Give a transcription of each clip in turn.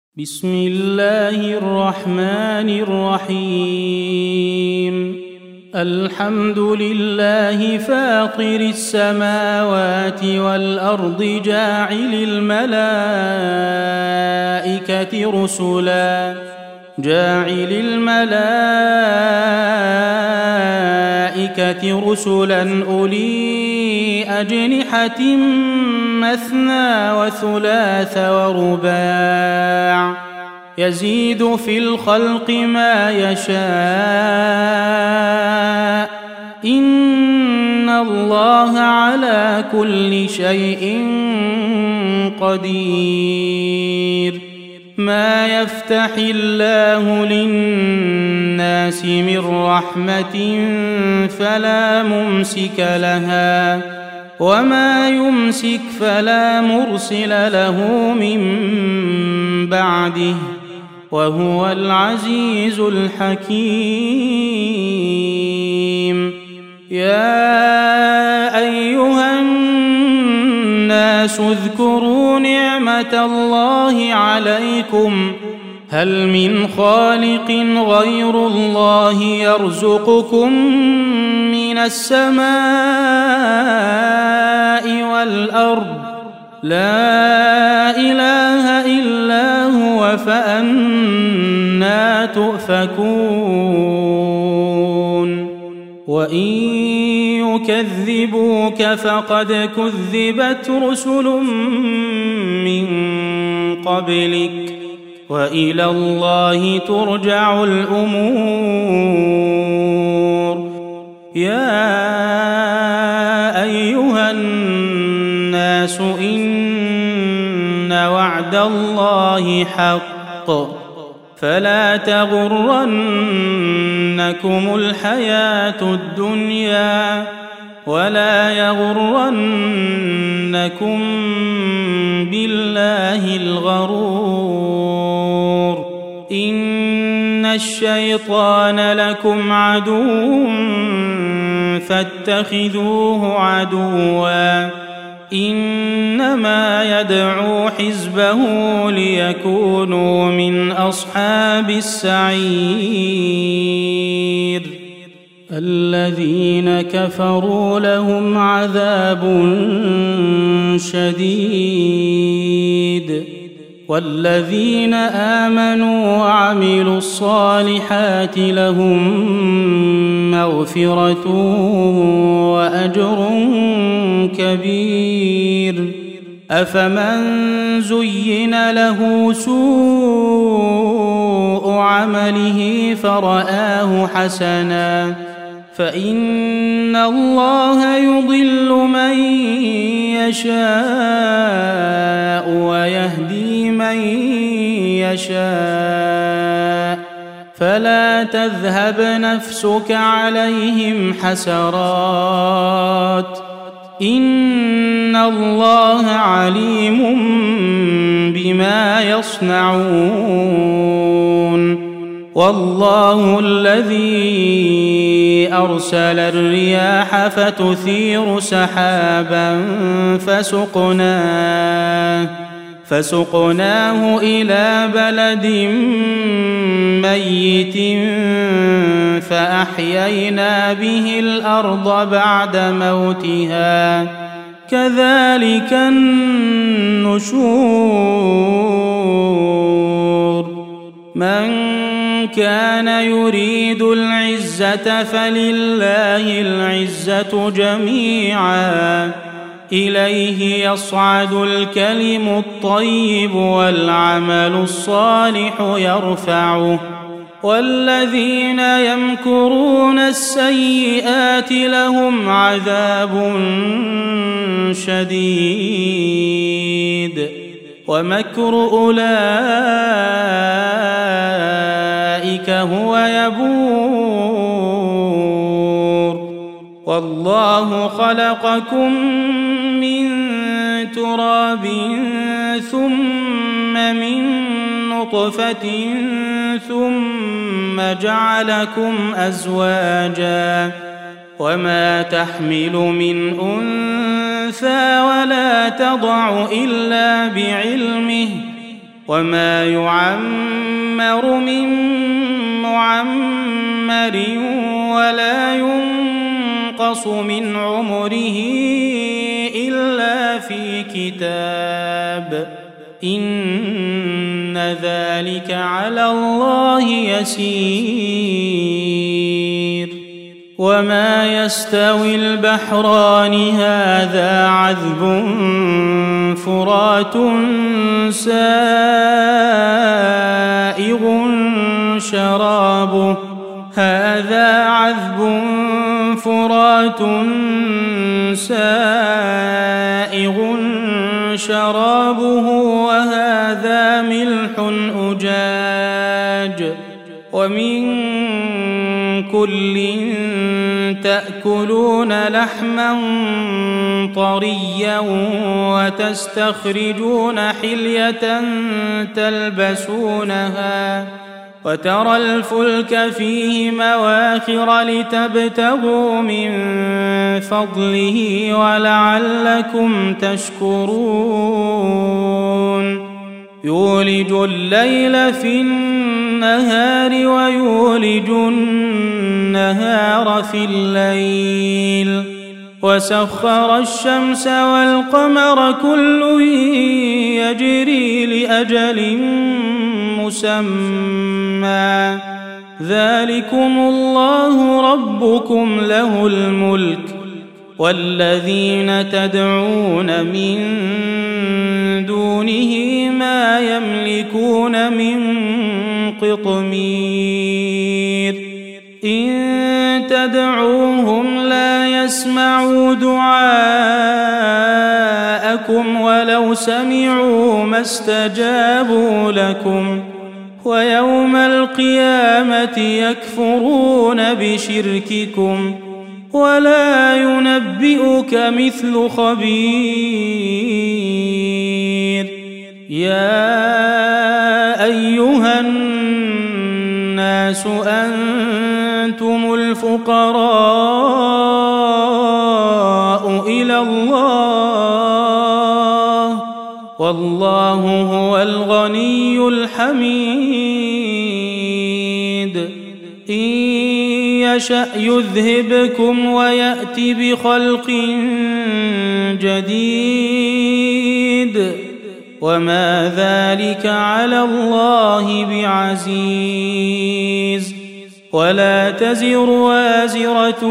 بسم الله الرحمن الرحيم. الحمد لله فاطر السماوات والأرض جاعل الملائكة رسلا أولي أجنحة مثنى وثلاث ورباع يزيد في الخلق ما يشاء إن الله على كل شيء قدير. ما يفتح الله للناس من رحمة فلا ممسك لها وما يمسك فلا مرسل له من بعده وهو العزيز الحكيم. يا أيها الناس اذكروا نعمة الله عليكم هل من خالق غير الله يرزقكم من السماء والأرض لا إله إلا هو فأنى تؤفكون. وإن يكذبوك فقد كذبت رسل من قبلك وإلى الله ترجع الأمور. يا أيها الناس إن وعد الله حق فلا تغرنكم الحياة الدنيا ولا يغرنكم بالله الغرور. إن الشيطان لكم عدو فاتخذوه عدوا إنما يدعو حزبه ليكونوا من أصحاب السعير. الذين كفروا لهم عذاب شديد والذين آمنوا وعملوا الصالحات لهم مغفرة وأجر كبير. أفمن زين له سوء عمله فرآه حسنا فإن الله يضل من يشاء ويهدي من يشاء فلا تذهب نفسك عليهم حسرات إن الله عليم بما يصنعون. والله الذي أرسل الرياح فتثير سحابا فسقناه إلى بلد ميت فأحيينا به الأرض بعد موتها كذلك النشور. من كان يريد العزة فلله العزة جميعا إليه يصعد الكلم الطيب والعمل الصالح يرفعه والذين يمكرون السيئات لهم عذاب شديد ومكر أولئك هو يبور. والله خلقكم من تراب ثم من نطفة ثم جعلكم أزواجا وما تحمل من أنثى ولا تضع إلا بعلمه وما يعمر من معمر ولا ينقص من عمره إلا في كتاب إن ذلك على الله يسير وما يستوي البحران هذا عذب فرات سائغ شرابه هذا عذب فرات سائغ شرابه وهذا ملح أجاج ومن كل تأكلون لحما طريا وتستخرجون حلية تلبسونها وترى الفلك فيه مواخر لتبتغوا من فضله ولعلكم تشكرون يولج الليل في النهار ويولج النهار في الليل وسخر الشمس والقمر كل يجري لأجل مسمى ذلكم الله ربكم له الملك والذين تدعون من دونه ما يملكون من قطمير إن تدعوهم لا يسمعوا دعاءكم ولو سمعوا ما استجابوا لكم ويوم القيامة يكفرون بشرككم ولا ينبئك مثل خبير يا أيها الناس أنتم الفقراء إلى الله والله هو الغني الحميد إن يشأ يذهبكم ويأت بخلق جديد وما ذلك على الله بعزيز ولا تزر وازرة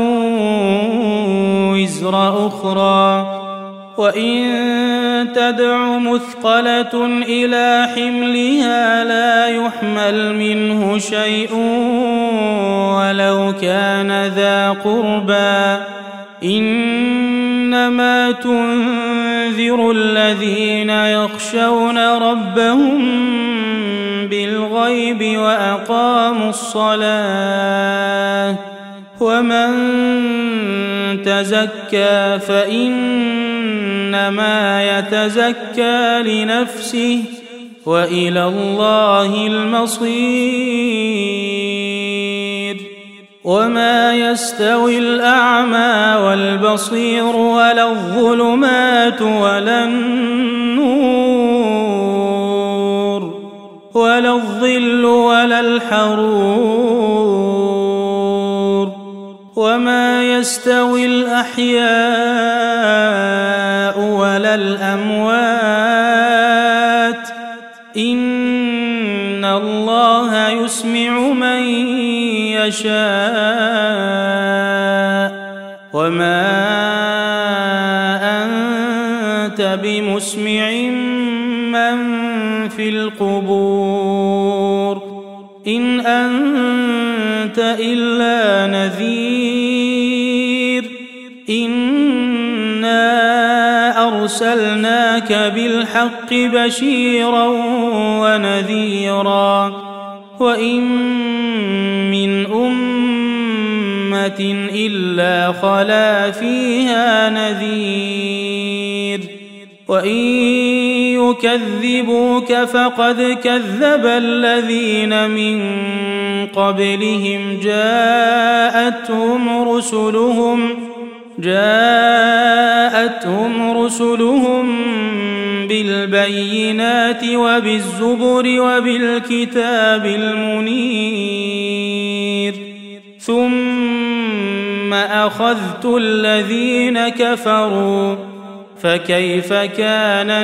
وزر أخرى وإن تدع مثقلة إلى حملها لا يحمل منه شيء ولو كان ذا قربى إنما تنذر الذين يخشون ربهم بالغيب وأقاموا الصلاة ومن تزكى فإنما يتزكى لنفسه وإلى الله المصير وما يستوي الأعمى والبصير ولا الظلمات ولا النور ولا الظل ولا الحرور وما يستوي الأحياء ولا الأموات إن الله يسمع من يشاء وما أنت بمسمع من في القبور إن أنت إلا نذير إنا أرسلناك بالحق بشيرا ونذيرا وإن من أمة إلا خلا فيها نذير وإن يكذبوك فقد كذب الذين من قبلهم جاءتهم رسلهم بالبينات وبالزبر وبالكتاب المنير ثم أخذت الذين كفروا فكيف كان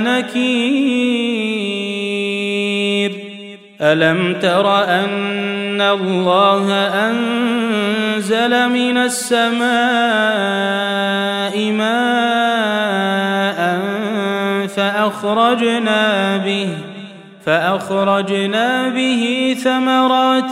نكير ألم تر أن الله أنزل من السماء ماء فأخرجنا به ثمرات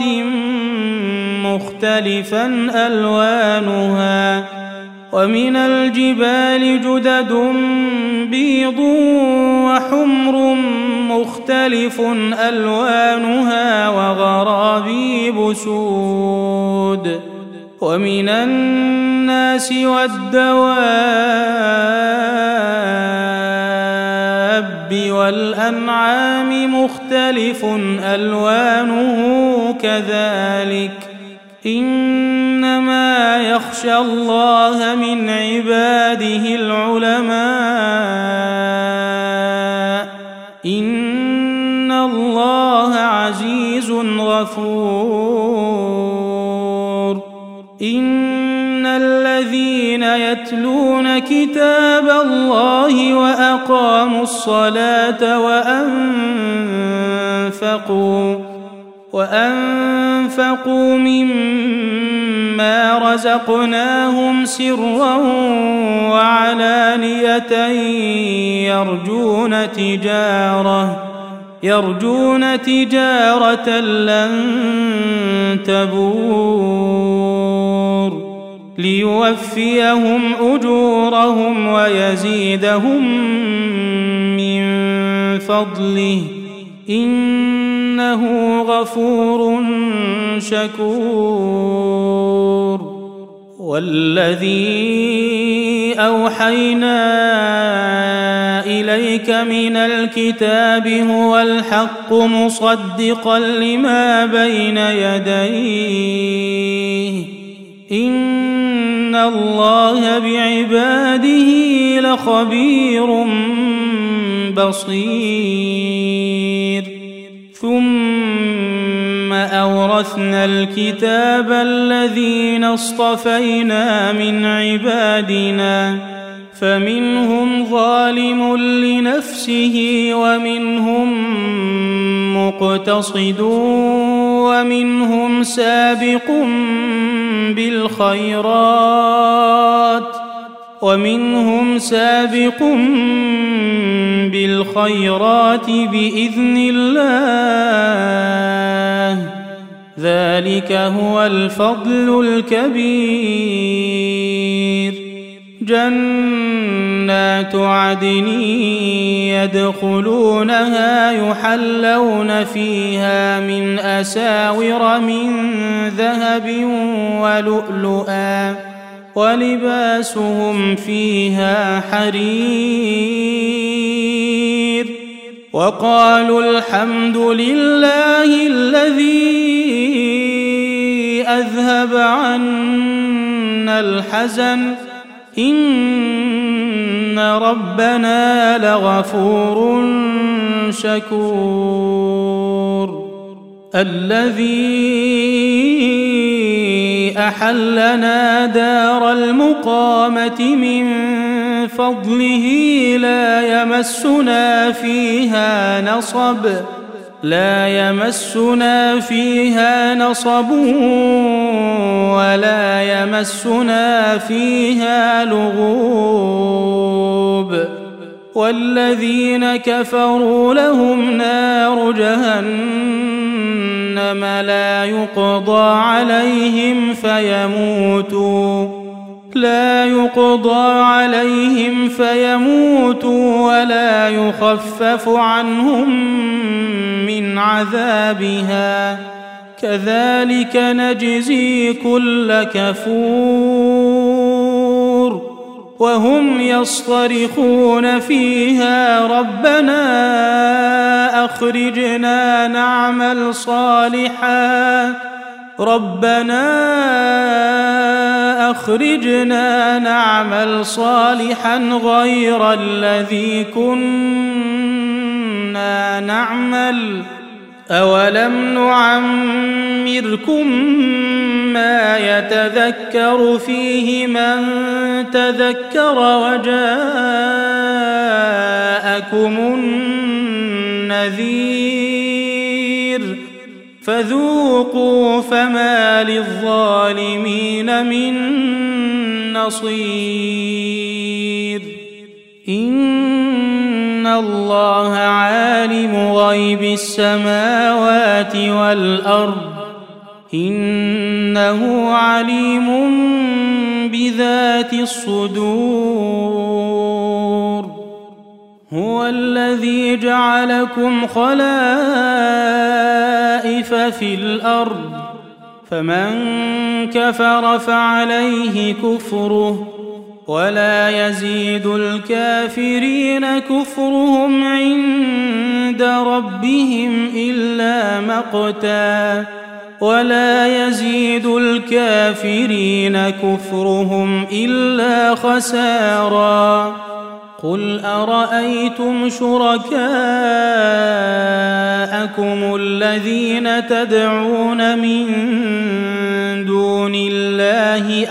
مختلفا ألوانها ومن الجبال جدد بيض وحمر مختلف ألوانها وغرابيب سود ومن الناس والدواب والأنعام مختلف ألوانه كذلك إنما يخشى الله من عباده العلماء إن الله عزيز غفور إن الذين يتلون كتاب الله وأقاموا الصلاة وأنفقوا مما رزقناهم سرا وعلانية يرجون تجارة لن تبور ليوفيهم أجورهم ويزيدهم من فضله إنه غفور شكور والذي أوحينا إليك من الكتاب هو الحق مصدقا لما بين يديه إن الله بعباده لخبير بصير ثم أورثنا الكتاب الذين اصطفينا من عبادنا فمنهم ظالم لنفسه ومنهم مقتصد ومنهم سابق بالخيرات بإذن الله ذلك هو الفضل الكبير جنات عدن يدخلونها يحلون فيها من أساور من ذهب ولؤلؤا ولباسهم فيها حرير وقالوا الحمد لله الذي أذهب عنا الحزن إن ربنا لغفور شكور الذي أحلنا دار المقامة من فضله لا يمسنا فيها نصب ولا يمسنا فيها لغوب والذين كفروا لهم نار جهنم لا يقضى عليهم فيموتوا ولا يخفف عنهم من عذابها كذلك نجزي كل كفور وهم يصطرخون فيها ربنا أخرجنا نعمل صالحا ربنا أخرجنا نعمل صالحا غير الذي كنا نعمل أولم نعمركم ما يتذكر فيه من تذكر وجاءكم النذير فذوقوا فما للظالمين من نصير إن الله عالم غيب السماوات والأرض إنه عليم بذات الصدور هو الذي جعلكم خلائف في الأرض فمن كفر فعليه كفره ولا يزيد الكافرين كفرهم عند ربهم إلا مقتا ولا يزيد الكافرين كفرهم إلا خسارا قل أرأيتم شركاءكم الذين تدعون من دون الله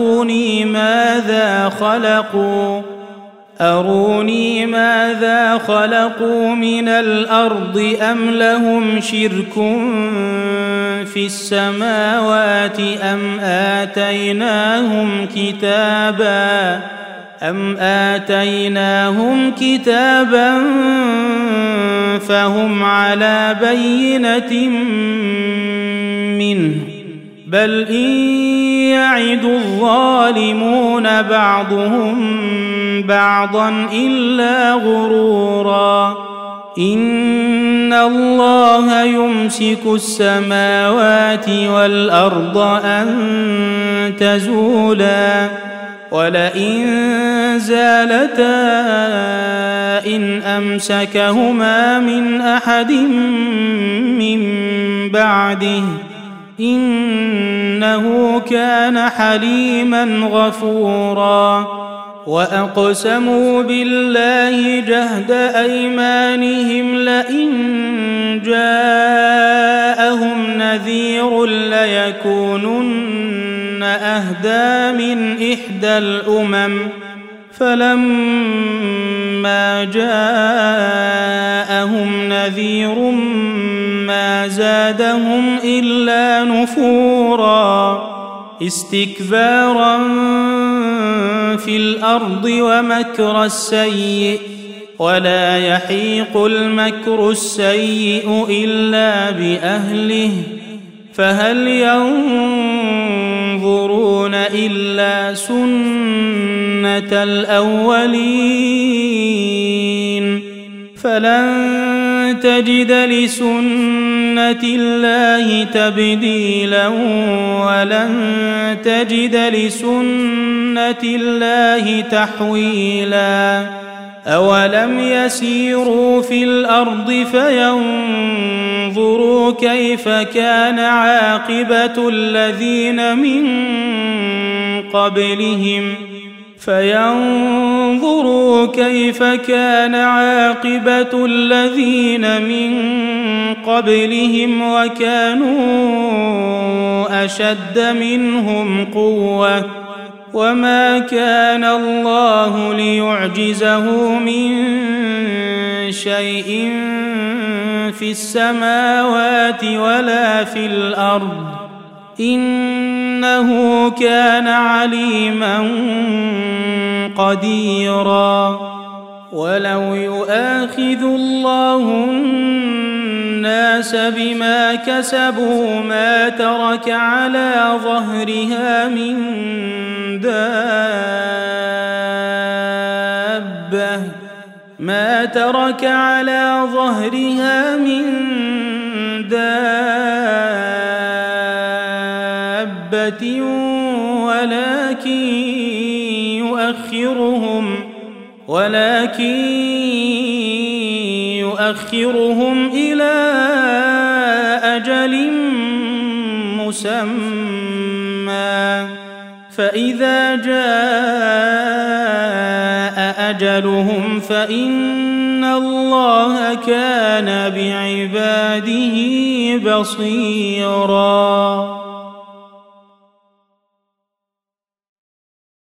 أروني ماذا خلقوا من الأرض أم لهم شرك في السماوات أم آتيناهم كتابا فهم على بينة منه بل إن يعد الظالمون بعضهم بعضا إلا غرورا إن الله يمسك السماوات والأرض أن تزولا ولئن زالتا إن أمسكهما من أحد من بعده إنه كان حليما غفورا وأقسموا بالله جهد أيمانهم لئن جاءهم نذير ليكونن أهدى من إحدى الأمم فلما جاءهم نذير ما زادهم إلا نفورا استكبارا في الأرض ومكر السيء ولا يحيق المكر السيء إلا بأهله فهل ينظرون إلا سنة الأولين فلن تجد لسنة الله تبديلا ولن تجد لسنة الله تحويلا أولم يسيروا في الأرض فينظروا كيف كان عاقبة الذين من قبلهم وكانوا أشد منهم قوة وما كان الله ليعجزه من شيء في السماوات ولا في الأرض إنه كان عليما قديرا ولو يؤاخذ الله الناس بما كسبوا ما ترك على ظهرها من دابة ولكن يؤخرهم إلى أجل مسمى مسمى فإذا جاء أجلهم فإن الله كان بعباده بصيراً.